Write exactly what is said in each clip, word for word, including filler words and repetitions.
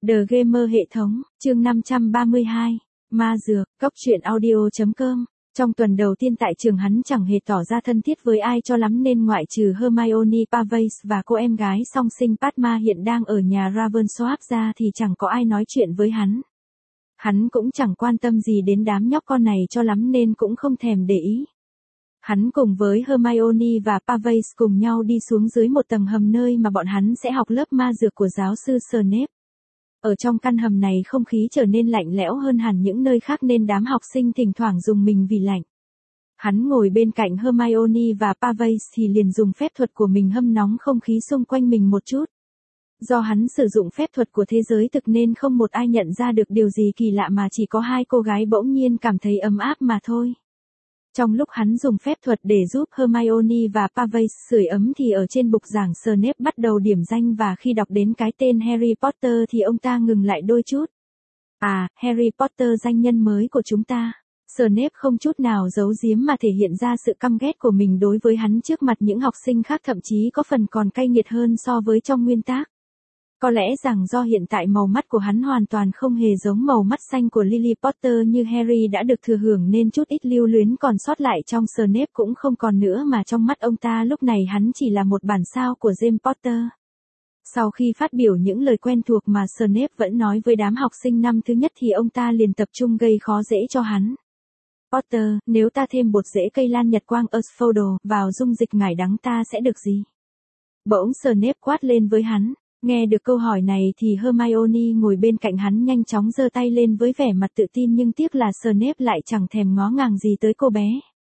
The Gamer hệ thống, chương năm trăm ba mươi hai, ma dược, cóc truyện audio.com. Trong tuần đầu tiên tại trường hắn chẳng hề tỏ ra thân thiết với ai cho lắm nên ngoại trừ Hermione Pavage và cô em gái song sinh Padma hiện đang ở nhà Ravensworth ra thì chẳng có ai nói chuyện với hắn. Hắn cũng chẳng quan tâm gì đến đám nhóc con này cho lắm nên cũng không thèm để ý. Hắn cùng với Hermione và Pavage cùng nhau đi xuống dưới một tầng hầm nơi mà bọn hắn sẽ học lớp ma dược của giáo sư Snape. Ở trong căn hầm này không khí trở nên lạnh lẽo hơn hẳn những nơi khác nên đám học sinh thỉnh thoảng dùng mình vì lạnh. Hắn ngồi bên cạnh Hermione và Pavage thì liền dùng phép thuật của mình hâm nóng không khí xung quanh mình một chút. Do hắn sử dụng phép thuật của thế giới thực nên không một ai nhận ra được điều gì kỳ lạ mà chỉ có hai cô gái bỗng nhiên cảm thấy ấm áp mà thôi. Trong lúc hắn dùng phép thuật để giúp Hermione và Pavage sưởi ấm thì ở trên bục giảng Snape bắt đầu điểm danh và khi đọc đến cái tên Harry Potter thì ông ta ngừng lại đôi chút. À, Harry Potter danh nhân mới của chúng ta. Snape không chút nào giấu giếm mà thể hiện ra sự căm ghét của mình đối với hắn trước mặt những học sinh khác, thậm chí có phần còn cay nghiệt hơn so với trong nguyên tác. Có lẽ rằng do hiện tại màu mắt của hắn hoàn toàn không hề giống màu mắt xanh của Lily Potter như Harry đã được thừa hưởng nên chút ít lưu luyến còn sót lại trong Snape cũng không còn nữa, mà trong mắt ông ta lúc này hắn chỉ là một bản sao của James Potter. Sau khi phát biểu những lời quen thuộc mà Snape vẫn nói với đám học sinh năm thứ nhất thì ông ta liền tập trung gây khó dễ cho hắn. Potter, nếu ta thêm bột rễ cây lan nhật quang Asphodel vào dung dịch ngải đắng ta sẽ được gì? Bỗng Snape quát lên với hắn. Nghe được câu hỏi này thì Hermione ngồi bên cạnh hắn nhanh chóng giơ tay lên với vẻ mặt tự tin, nhưng tiếc là Snape lại chẳng thèm ngó ngàng gì tới cô bé.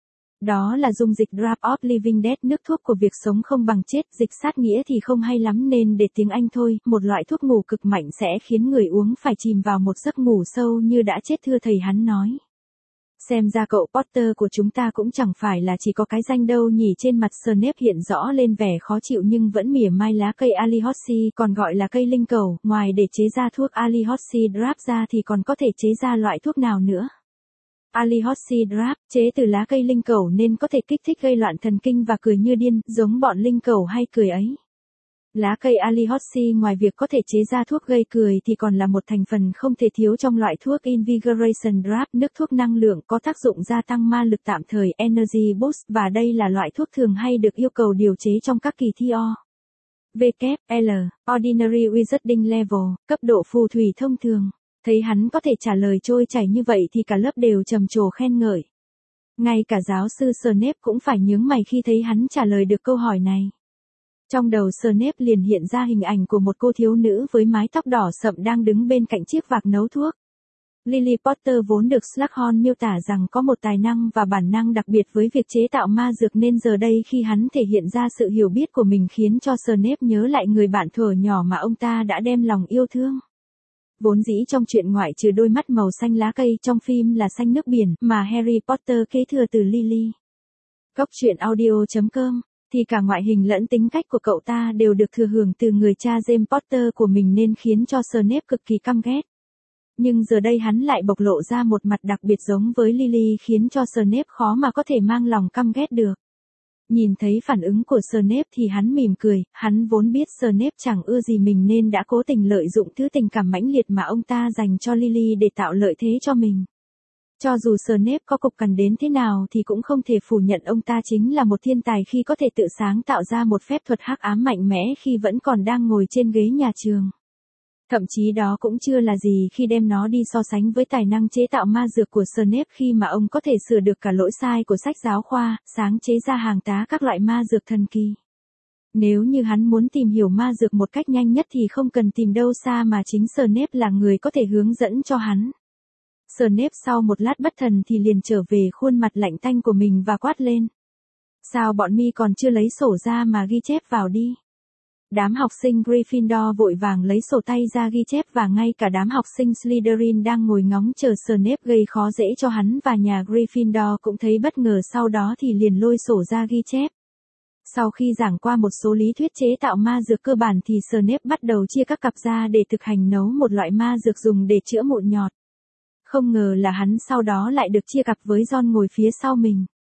Đó là dung dịch Drop of Living Death, nước thuốc của việc sống không bằng chết, dịch sát nghĩa thì không hay lắm nên để tiếng Anh thôi, một loại thuốc ngủ cực mạnh sẽ khiến người uống phải chìm vào một giấc ngủ sâu như đã chết, thưa thầy, hắn nói. Xem ra cậu Potter của chúng ta cũng chẳng phải là chỉ có cái danh đâu nhỉ. Trên mặt Snape hiện rõ lên vẻ khó chịu nhưng vẫn mỉa mai lá cây Alihoxie, còn gọi là cây linh cầu, ngoài để chế ra thuốc Alihoxie Drop ra thì còn có thể chế ra loại thuốc nào nữa. Alihoxie Drop, chế từ lá cây linh cầu nên có thể kích thích gây loạn thần kinh và cười như điên, giống bọn linh cầu hay cười ấy. Lá cây Alihoxie ngoài việc có thể chế ra thuốc gây cười thì còn là một thành phần không thể thiếu trong loại thuốc Invigoration Drop, nước thuốc năng lượng có tác dụng gia tăng ma lực tạm thời Energy Boost, và đây là loại thuốc thường hay được yêu cầu điều chế trong các kỳ thi O. W, L, Ordinary Wizarding Level, cấp độ phù thủy thông thường. Thấy hắn có thể trả lời trôi chảy như vậy thì cả lớp đều trầm trồ khen ngợi. Ngay cả giáo sư Snape cũng phải nhướng mày khi thấy hắn trả lời được câu hỏi này. Trong đầu Snape liền hiện ra hình ảnh của một cô thiếu nữ với mái tóc đỏ sậm đang đứng bên cạnh chiếc vạc nấu thuốc. Lily Potter vốn được Slughorn miêu tả rằng có một tài năng và bản năng đặc biệt với việc chế tạo ma dược, nên giờ đây khi hắn thể hiện ra sự hiểu biết của mình khiến cho Snape nhớ lại người bạn thuở nhỏ mà ông ta đã đem lòng yêu thương. Vốn dĩ trong truyện ngoại trừ đôi mắt màu xanh lá cây trong phim là xanh nước biển mà Harry Potter kế thừa từ Lily. Cóc truyện audio.com thì cả ngoại hình lẫn tính cách của cậu ta đều được thừa hưởng từ người cha James Potter của mình nên khiến cho Snape cực kỳ căm ghét. Nhưng giờ đây hắn lại bộc lộ ra một mặt đặc biệt giống với Lily khiến cho Snape khó mà có thể mang lòng căm ghét được. Nhìn thấy phản ứng của Snape thì hắn mỉm cười, hắn vốn biết Snape chẳng ưa gì mình nên đã cố tình lợi dụng thứ tình cảm mãnh liệt mà ông ta dành cho Lily để tạo lợi thế cho mình. Cho dù Snape có cục cằn đến thế nào thì cũng không thể phủ nhận ông ta chính là một thiên tài khi có thể tự sáng tạo ra một phép thuật hắc ám mạnh mẽ khi vẫn còn đang ngồi trên ghế nhà trường. Thậm chí đó cũng chưa là gì khi đem nó đi so sánh với tài năng chế tạo ma dược của Snape khi mà ông có thể sửa được cả lỗi sai của sách giáo khoa, sáng chế ra hàng tá các loại ma dược thần kỳ. Nếu như hắn muốn tìm hiểu ma dược một cách nhanh nhất thì không cần tìm đâu xa mà chính Snape là người có thể hướng dẫn cho hắn. Snape sau một lát bất thần thì liền trở về khuôn mặt lạnh tanh của mình và quát lên. Sao bọn mi còn chưa lấy sổ ra mà ghi chép vào đi. Đám học sinh Gryffindor vội vàng lấy sổ tay ra ghi chép và ngay cả đám học sinh Slytherin đang ngồi ngóng chờ Snape gây khó dễ cho hắn và nhà Gryffindor cũng thấy bất ngờ, sau đó thì liền lôi sổ ra ghi chép. Sau khi giảng qua một số lý thuyết chế tạo ma dược cơ bản thì Snape bắt đầu chia các cặp ra để thực hành nấu một loại ma dược dùng để chữa mụn nhọt. Không ngờ là hắn sau đó lại được chia cặp với Ron ngồi phía sau mình.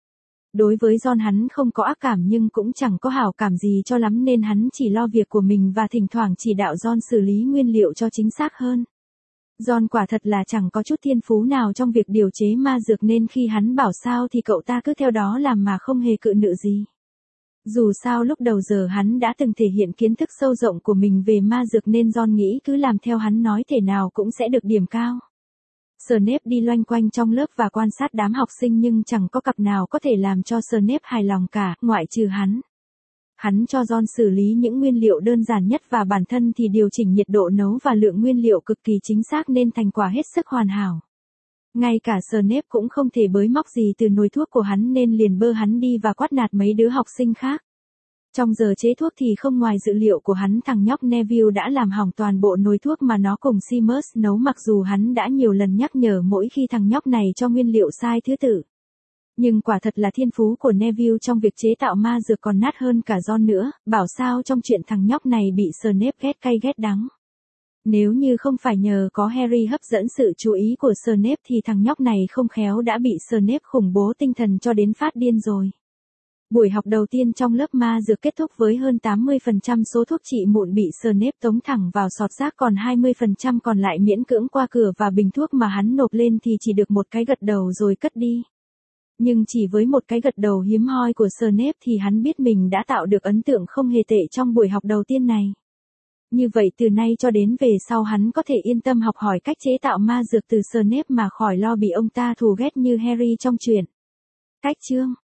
Đối với John hắn không có ác cảm nhưng cũng chẳng có hảo cảm gì cho lắm nên hắn chỉ lo việc của mình và thỉnh thoảng chỉ đạo John xử lý nguyên liệu cho chính xác hơn. John quả thật là chẳng có chút thiên phú nào trong việc điều chế ma dược nên khi hắn bảo sao thì cậu ta cứ theo đó làm mà không hề cự nữ gì. Dù sao lúc đầu giờ hắn đã từng thể hiện kiến thức sâu rộng của mình về ma dược nên John nghĩ cứ làm theo hắn nói thể nào cũng sẽ được điểm cao. Snape đi loanh quanh trong lớp và quan sát đám học sinh nhưng chẳng có cặp nào có thể làm cho Snape hài lòng cả, ngoại trừ hắn. Hắn cho John xử lý những nguyên liệu đơn giản nhất và bản thân thì điều chỉnh nhiệt độ nấu và lượng nguyên liệu cực kỳ chính xác nên thành quả hết sức hoàn hảo. Ngay cả Snape cũng không thể bới móc gì từ nồi thuốc của hắn nên liền bơ hắn đi và quát nạt mấy đứa học sinh khác. Trong giờ chế thuốc thì không ngoài dự liệu của hắn thằng nhóc Neville đã làm hỏng toàn bộ nồi thuốc mà nó cùng Seamus nấu mặc dù hắn đã nhiều lần nhắc nhở mỗi khi thằng nhóc này cho nguyên liệu sai thứ tự. Nhưng quả thật là thiên phú của Neville trong việc chế tạo ma dược còn nát hơn cả John nữa, bảo sao trong chuyện thằng nhóc này bị Snape ghét cay ghét đắng. Nếu như không phải nhờ có Harry hấp dẫn sự chú ý của Snape thì thằng nhóc này không khéo đã bị Snape khủng bố tinh thần cho đến phát điên rồi. Buổi học đầu tiên trong lớp ma dược kết thúc với hơn tám mươi phần trăm số thuốc trị mụn bị Snape tống thẳng vào sọt rác còn hai mươi phần trăm còn lại miễn cưỡng qua cửa và bình thuốc mà hắn nộp lên thì chỉ được một cái gật đầu rồi cất đi. Nhưng chỉ với một cái gật đầu hiếm hoi của Snape thì hắn biết mình đã tạo được ấn tượng không hề tệ trong buổi học đầu tiên này. Như vậy từ nay cho đến về sau hắn có thể yên tâm học hỏi cách chế tạo ma dược từ Snape mà khỏi lo bị ông ta thù ghét như Harry trong truyện. Cách chương